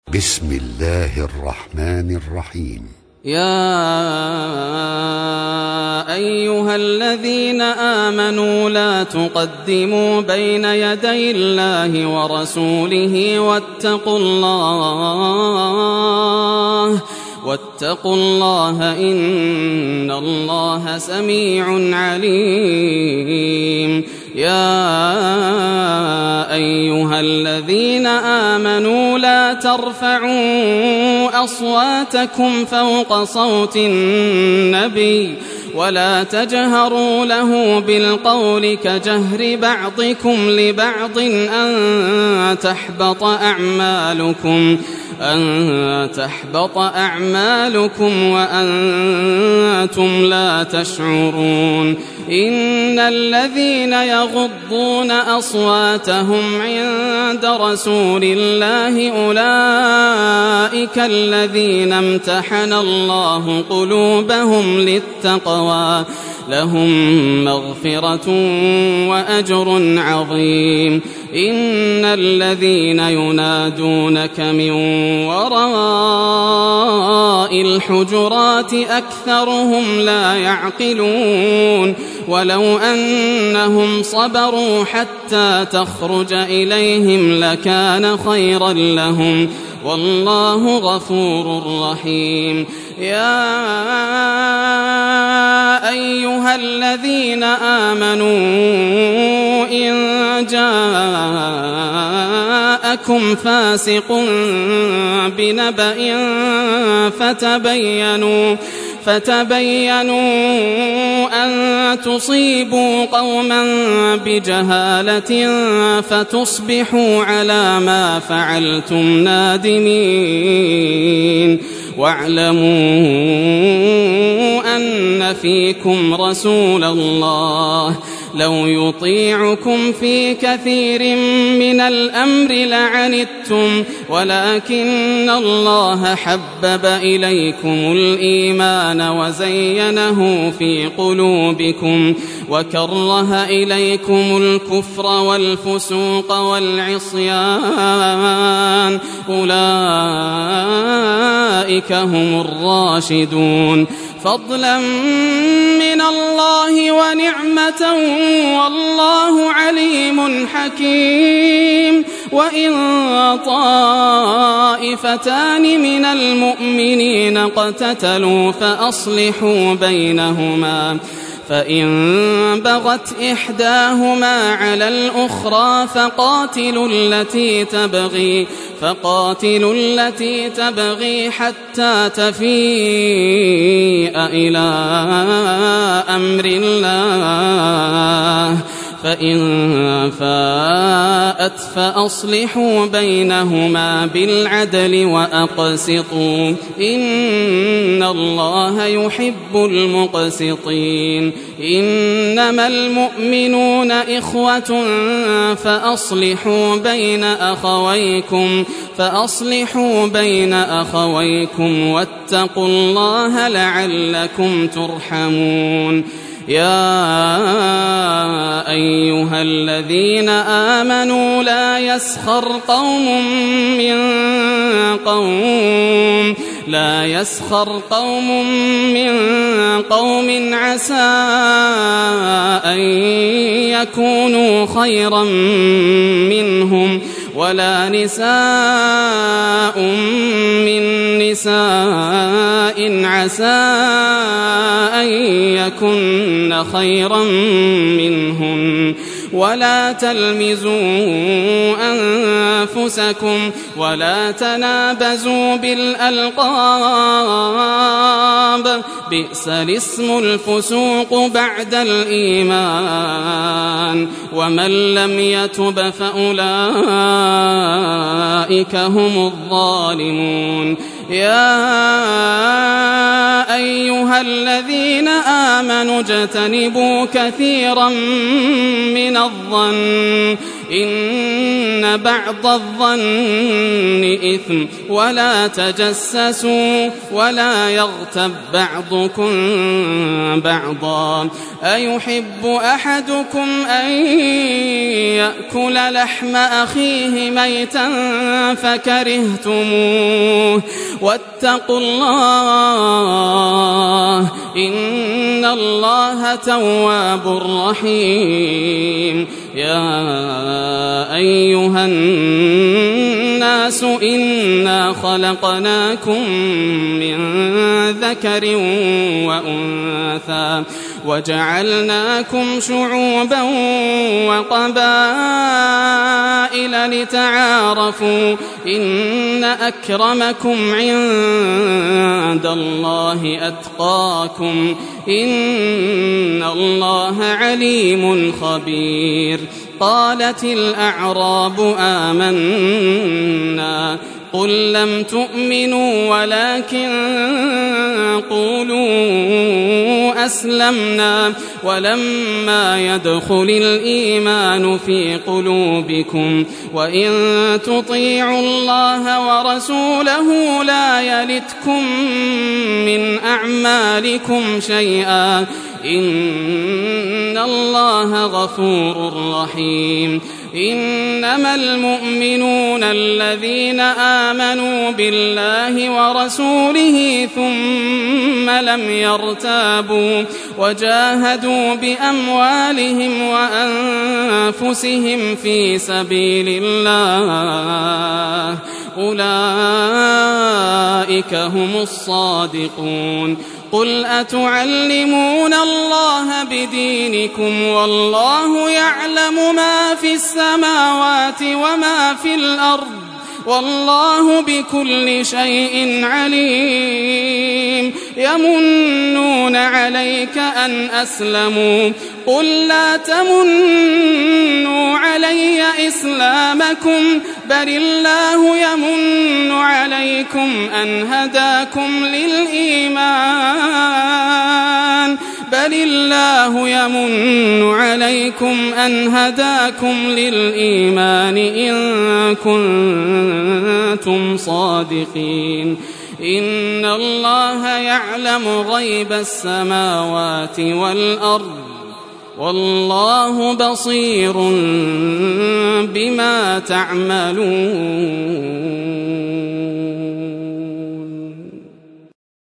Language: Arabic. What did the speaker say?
بسم الله الرحمن الرحيم. يا أيها الذين آمنوا لا تقدموا بين يدي الله ورسوله واتقوا الله إن الله سميع عليم. يا أيها الذين آمنوا لا ترفعوا أصواتكم فوق صوت النبي ولا تجهروا له بالقول كجهر بعضكم لبعض أن تحبط أعمالكم وأنتم لا تشعرون. إن الذين يغضون أصواتهم عند رسول الله أولئك الذين امتحن الله قلوبهم للتقوى لهم مغفرة وأجر عظيم. إن الذين ينادونك من وراء الحجرات أكثرهم لا يعقلون. ولو أنهم صبروا حتى تخرج إليهم لكان خيرا لهم والله غفور رحيم. يا أيها الذين آمنوا إن جاءكم فاسق بنبأ فتبينوا أن تصيبوا قوما بجهالة فتصبحوا على ما فعلتم نادمين. واعلموا أن فيكم رسول الله لو يطيعكم في كثير من الأمر لعنتم ولكن الله حبب إليكم الإيمان وزينه في قلوبكم وكره إليكم الكفر والفسوق والعصيان أولئك هم الراشدون فضلا من الله ونعمة والله عليم حكيم. وإن طائفتان من المؤمنين اقتتلوا فأصلحوا بينهما فإن بغت إحداهما على الأخرى فقاتلوا التي تبغي حتى تفيء إلى أمر الله فإن فاءت فأصلحوا بينهما بالعدل وأقسطوا إن الله يحب المقسطين. إنما المؤمنون إخوة فأصلحوا بين أخويكم واتقوا الله لعلكم ترحمون. يا أيها الذين آمنوا لا يسخر قوم من قوم عسى أن يكونوا خيرا منهم ولا نساء من نساء عسى أن يكن خيرا منهم ولا تلمزوا أنفسكم ولا تنابزوا بالألقاب بئس الاسم الفسوق بعد الإيمان ومن لم يتب فأولئك هم الظالمون. يا أيها الذين آمنوا اجتنبوا كثيرا من الظن إن بعض الظن إثم ولا تجسسوا ولا يغتب بعضكم بعضا أيحب أحدكم أن يأكل لحم أخيه ميتا فكرهتموه واتقوا الله إن الله تواب رحيم يا أيها الناس إنا خلقناكم من ذكر وأنثى وجعلناكم شعوبا وقبائل لتعارفوا إن أكرمكم عند الله أتقاكم إن الله عليم خبير قالت الأعراب آمنا قل لم تؤمنوا ولكن قولوا أسلمنا ولما يدخل الإيمان في قلوبكم وإن تطيعوا الله ورسوله لا يلتكم من أعمالكم شيئا إن الله غفور رحيم إنما المؤمنون الذين آمنوا بالله ورسوله ثم لم يرتابوا وجاهدوا بأموالهم وأنفسهم في سبيل الله أولئك هم الصادقون قل أتعلمون الله بدينكم والله يعلم ما في السماوات وما في الأرض والله بكل شيء عليم يمنون عليك أن أسلموا قل لا تمنوا علي إسلامكم بل الله يمن عليكم أن هداكم للإيمان بل الله يمن عليكم أن هداكم للإيمان إن كنتم صادقين إن الله يعلم غيب السماوات والأرض والله بصير بما تعملون